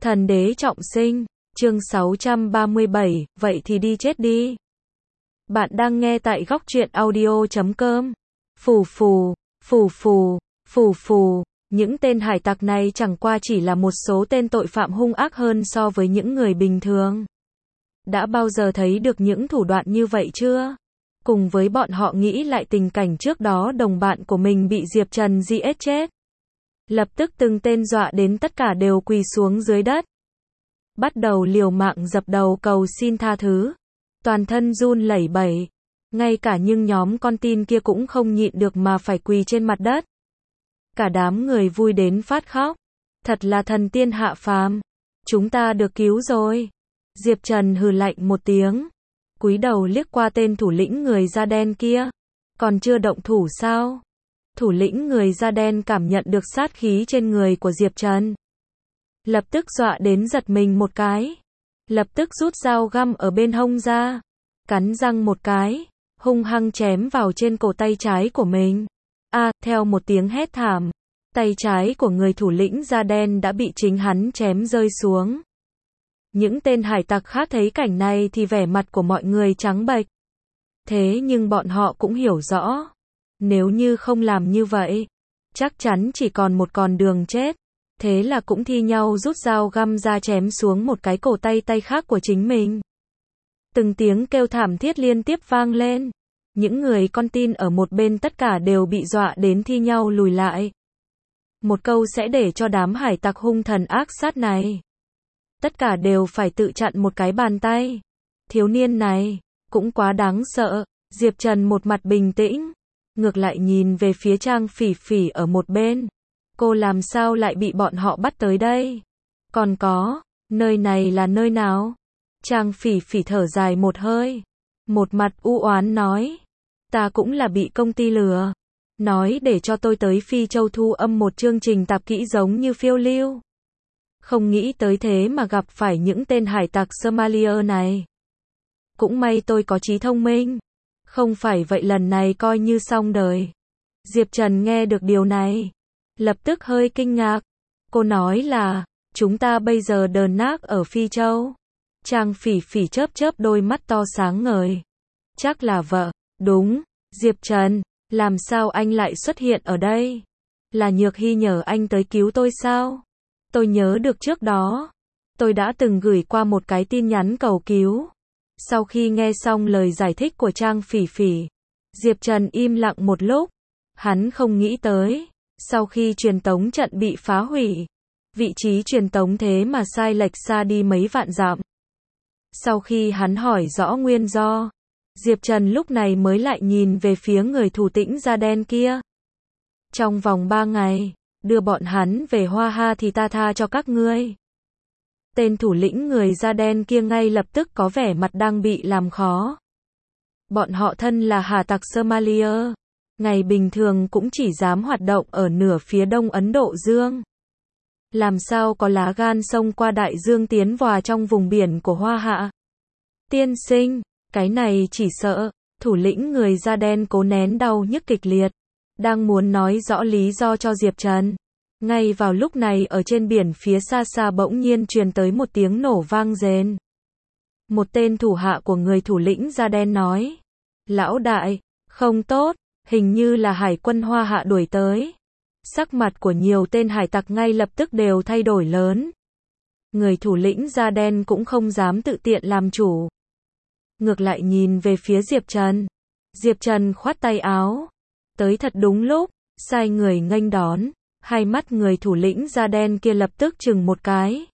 Thần đế trọng sinh, chương 637, vậy thì đi chết đi. Bạn đang nghe tại góc truyện audio.com. Phù phù, phù phù, phù phù, những tên hải tặc này chẳng qua chỉ là một số tên tội phạm hung ác hơn so với những người bình thường. Đã bao giờ thấy được những thủ đoạn như vậy chưa? Cùng với bọn họ nghĩ lại tình cảnh trước đó đồng bạn của mình bị Diệp Trần giết chết. Lập tức từng tên dọa đến tất cả đều quỳ xuống dưới đất. Bắt đầu liều mạng dập đầu cầu xin tha thứ. Toàn thân run lẩy bẩy. Ngay cả những nhóm con tin kia cũng không nhịn được mà phải quỳ trên mặt đất. Cả đám người vui đến phát khóc. Thật là thần tiên hạ phàm. Chúng ta được cứu rồi. Diệp Trần hừ lạnh một tiếng. Cúi đầu liếc qua tên thủ lĩnh người da đen kia. Còn chưa động thủ sao? Thủ lĩnh người da đen cảm nhận được sát khí trên người của Diệp Trần. Lập tức dọa đến giật mình một cái. Lập tức rút dao găm ở bên hông ra. Cắn răng một cái. Hung hăng chém vào trên cổ tay trái của mình. Theo một tiếng hét thảm. Tay trái của người thủ lĩnh da đen đã bị chính hắn chém rơi xuống. Những tên hải tặc khác thấy cảnh này thì vẻ mặt của mọi người trắng bệch. Thế nhưng bọn họ cũng hiểu rõ. Nếu như không làm như vậy, chắc chắn chỉ còn một con đường chết. Thế là cũng thi nhau rút dao găm ra chém xuống một cái cổ tay khác của chính mình. Từng tiếng kêu thảm thiết liên tiếp vang lên. Những người con tin ở một bên tất cả đều bị dọa đến thi nhau lùi lại. Một câu sẽ để cho đám hải tặc hung thần ác sát này. Tất cả đều phải tự chặn một cái bàn tay. Thiếu niên này, cũng quá đáng sợ. Diệp Trần một mặt bình tĩnh. Ngược lại nhìn về phía Trang Phỉ Phỉ ở một bên. Cô làm sao lại bị bọn họ bắt tới đây? Còn có, nơi này là nơi nào? Trang Phỉ Phỉ thở dài một hơi. Một mặt u oán nói. Ta cũng là bị công ty lừa. Nói để cho tôi tới Phi Châu thu âm một chương trình tạp kỹ giống như phiêu lưu. Không nghĩ tới thế mà gặp phải những tên hải tặc Somalia này. Cũng may tôi có trí thông minh. Không phải vậy lần này coi như xong đời. Diệp Trần nghe được điều này. Lập tức hơi kinh ngạc. Cô nói là, chúng ta bây giờ đờn nác ở Phi Châu. Trang Phỉ Phỉ chớp đôi mắt to sáng ngời. Chắc là vợ. Đúng, Diệp Trần, làm sao anh lại xuất hiện ở đây? Là Nhược Hy nhờ anh tới cứu tôi sao? Tôi nhớ được trước đó, tôi đã từng gửi qua một cái tin nhắn cầu cứu. Sau khi nghe xong lời giải thích của Trang Phỉ Phỉ, Diệp Trần im lặng một lúc. Hắn không nghĩ tới, sau khi truyền tống trận bị phá hủy, vị trí truyền tống thế mà sai lệch xa đi mấy vạn dặm. Sau khi hắn hỏi rõ nguyên do, Diệp Trần lúc này mới lại nhìn về phía người thủ lĩnh da đen kia. Trong vòng 3 ngày, đưa bọn hắn về Hoa Ha thì ta tha cho các ngươi. Tên thủ lĩnh người da đen kia ngay lập tức có vẻ mặt đang bị làm khó. Bọn họ thân là hà tặc Somalia. Ngày bình thường cũng chỉ dám hoạt động ở nửa phía đông Ấn Độ Dương. Làm sao có lá gan xông qua đại dương tiến vào trong vùng biển của Hoa Hạ. Tiên sinh, cái này chỉ sợ. Thủ lĩnh người da đen cố nén đau nhức kịch liệt. Đang muốn nói rõ lý do cho Diệp Trần. Ngay vào lúc này ở trên biển phía xa xa bỗng nhiên truyền tới một tiếng nổ vang rền. Một tên thủ hạ của người thủ lĩnh da đen nói. Lão đại, không tốt, hình như là hải quân Hoa Hạ đuổi tới. Sắc mặt của nhiều tên hải tặc ngay lập tức đều thay đổi lớn. Người thủ lĩnh da đen cũng không dám tự tiện làm chủ. Ngược lại nhìn về phía Diệp Trần. Diệp Trần khoát tay áo. Tới thật đúng lúc, sai người nghênh đón. Hai mắt người thủ lĩnh da đen kia lập tức chừng một cái.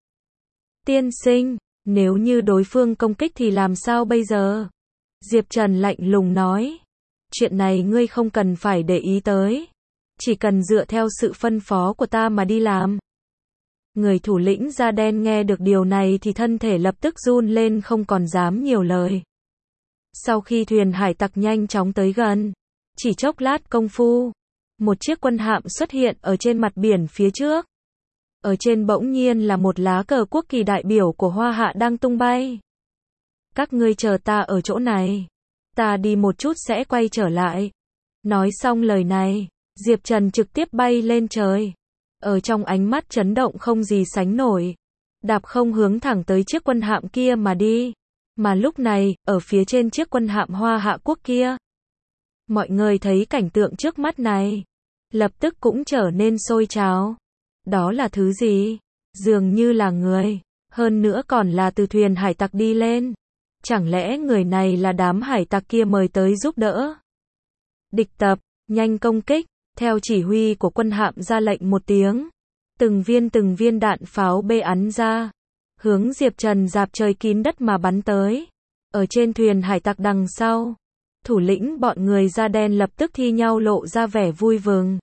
Tiên sinh, nếu như đối phương công kích thì làm sao bây giờ? Diệp Trần lạnh lùng nói. Chuyện này ngươi không cần phải để ý tới. Chỉ cần dựa theo sự phân phó của ta mà đi làm. Người thủ lĩnh da đen nghe được điều này thì thân thể lập tức run lên không còn dám nhiều lời. Sau khi thuyền hải tặc nhanh chóng tới gần, chỉ chốc lát công phu, một chiếc quân hạm xuất hiện ở trên mặt biển phía trước. Ở trên bỗng nhiên là một lá cờ quốc kỳ đại biểu của Hoa Hạ đang tung bay. Các ngươi chờ ta ở chỗ này. Ta đi một chút sẽ quay trở lại. Nói xong lời này, Diệp Trần trực tiếp bay lên trời. Ở trong ánh mắt chấn động không gì sánh nổi. đạp không hướng thẳng tới chiếc quân hạm kia mà đi. Mà lúc này, ở phía trên chiếc quân hạm Hoa Hạ quốc kia, mọi người thấy cảnh tượng trước mắt này, lập tức cũng trở nên sôi trào. Đó là thứ gì? Dường như là người, hơn nữa còn là từ thuyền hải tặc đi lên. Chẳng lẽ người này là đám hải tặc kia mời tới giúp đỡ? Địch tập, nhanh công kích, theo chỉ huy của quân hạm ra lệnh một tiếng. Từng viên đạn pháo bê ắn ra, hướng Diệp Trần dạp trời kín đất mà bắn tới. Ở trên thuyền hải tặc đằng sau, thủ lĩnh bọn người da đen lập tức thi nhau lộ ra vẻ vui mừng.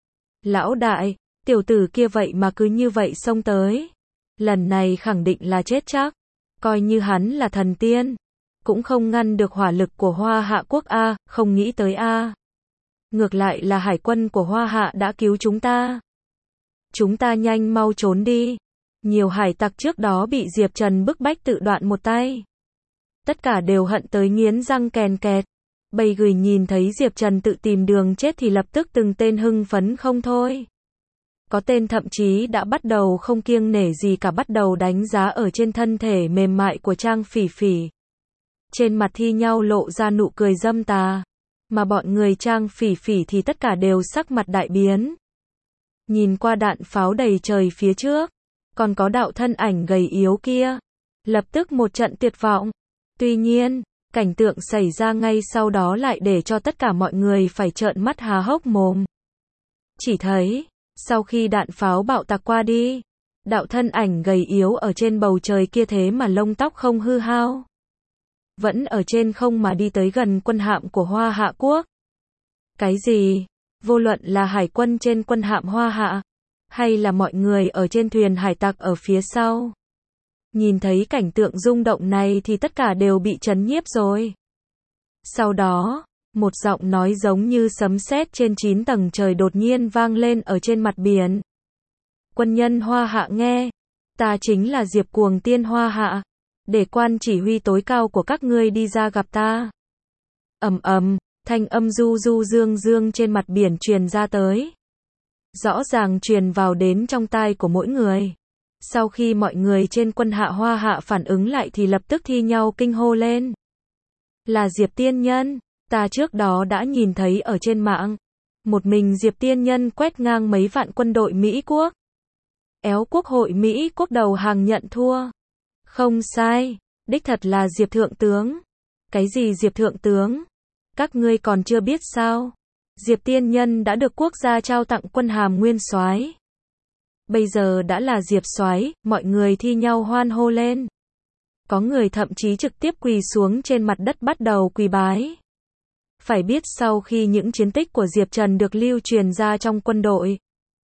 Lão đại, tiểu tử kia vậy mà cứ như vậy xông tới. Lần này khẳng định là chết chắc. Coi như hắn là thần tiên, cũng không ngăn được hỏa lực của Hoa Hạ quốc a, không nghĩ tới a. Ngược lại là hải quân của Hoa Hạ đã cứu chúng ta. Chúng ta nhanh mau trốn đi. Nhiều hải tặc trước đó bị Diệp Trần bức bách tự đoạn một tay. Tất cả đều hận tới nghiến răng kèn kẹt. Bầy gửi nhìn thấy Diệp Trần tự tìm đường chết thì lập tức từng tên hưng phấn không thôi. Có tên thậm chí đã bắt đầu không kiêng nể gì cả, bắt đầu đánh giá ở trên thân thể mềm mại của Trang Phỉ Phỉ. Trên mặt thi nhau lộ ra nụ cười dâm tà. Mà bọn người Trang Phỉ Phỉ thì tất cả đều sắc mặt đại biến. Nhìn qua đạn pháo đầy trời phía trước, còn có đạo thân ảnh gầy yếu kia, lập tức một trận tuyệt vọng. Tuy nhiên, cảnh tượng xảy ra ngay sau đó lại để cho tất cả mọi người phải trợn mắt há hốc mồm. Chỉ thấy, sau khi đạn pháo bạo tạc qua đi, đạo thân ảnh gầy yếu ở trên bầu trời kia thế mà lông tóc không hư hao, vẫn ở trên không mà đi tới gần quân hạm của Hoa Hạ quốc. Cái gì? Vô luận là hải quân trên quân hạm Hoa Hạ, hay là mọi người ở trên thuyền hải tặc ở phía sau, nhìn thấy cảnh tượng rung động này thì tất cả đều bị chấn nhiếp rồi. Sau đó, một giọng nói giống như sấm sét trên 9 tầng trời đột nhiên vang lên ở trên mặt biển. Quân nhân Hoa Hạ nghe, ta chính là Diệp Cuồng Tiên Hoa Hạ, để quan chỉ huy tối cao của các ngươi đi ra gặp ta. Ầm ầm, thanh âm du du dương dương trên mặt biển truyền ra tới. Rõ ràng truyền vào đến trong tai của mỗi người. Sau khi mọi người trên quân hạ Hoa Hạ phản ứng lại thì lập tức thi nhau kinh hô lên. Là Diệp Tiên Nhân, ta trước đó đã nhìn thấy ở trên mạng. Một mình Diệp Tiên Nhân quét ngang mấy vạn quân đội Mỹ quốc. Éo quốc hội Mỹ quốc đầu hàng nhận thua. Không sai, đích thật là Diệp Thượng Tướng. Cái gì Diệp Thượng Tướng? Các ngươi còn chưa biết sao? Diệp Tiên Nhân đã được quốc gia trao tặng quân hàm Nguyên Soái. Bây giờ đã là Diệp Soái, mọi người thi nhau hoan hô lên. Có người thậm chí trực tiếp quỳ xuống trên mặt đất bắt đầu quỳ bái. Phải biết sau khi những chiến tích của Diệp Trần được lưu truyền ra trong quân đội,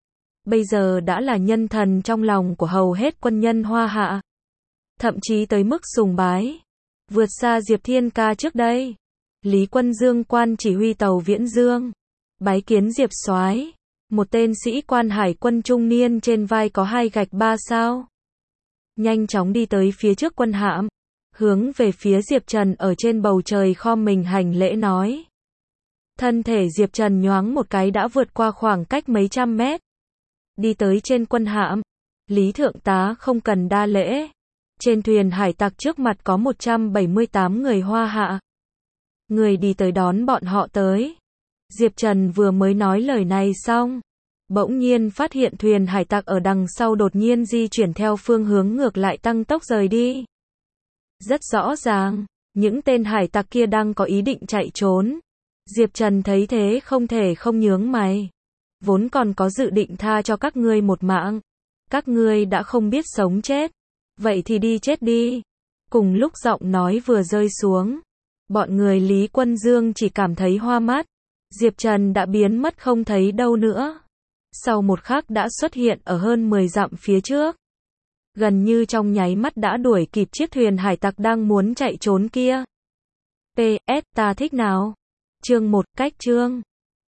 bây giờ đã là nhân thần trong lòng của hầu hết quân nhân Hoa Hạ. Thậm chí tới mức sùng bái, vượt xa Diệp Thiên Ca trước đây. Lý Quân Dương quan chỉ huy tàu Viễn Dương, bái kiến Diệp Soái, một tên sĩ quan hải quân trung niên trên vai có 2 gạch 3 sao. Nhanh chóng đi tới phía trước quân hạm, hướng về phía Diệp Trần ở trên bầu trời khom mình hành lễ nói. Thân thể Diệp Trần nhoáng một cái đã vượt qua khoảng cách mấy trăm mét. Đi tới trên quân hạm, Lý Thượng tá không cần đa lễ. Trên thuyền hải tặc trước mặt có 178 người Hoa Hạ. Người đi tới đón bọn họ tới. Diệp Trần vừa mới nói lời này xong, bỗng nhiên phát hiện thuyền hải tặc ở đằng sau đột nhiên di chuyển theo phương hướng ngược lại tăng tốc rời đi. Rất rõ ràng, những tên hải tặc kia đang có ý định chạy trốn. Diệp Trần thấy thế không thể không nhướng mày. Vốn còn có dự định tha cho các ngươi một mạng. Các ngươi đã không biết sống chết. Vậy thì đi chết đi. Cùng lúc giọng nói vừa rơi xuống, bọn người Lý Quân Dương chỉ cảm thấy hoa mắt. Diệp Trần đã biến mất không thấy đâu nữa. Sau một khắc đã xuất hiện ở hơn 10 dặm phía trước. Gần như trong nháy mắt đã đuổi kịp chiếc thuyền hải tặc đang muốn chạy trốn kia. PS, ta thích nào? Chương 1, cách chương.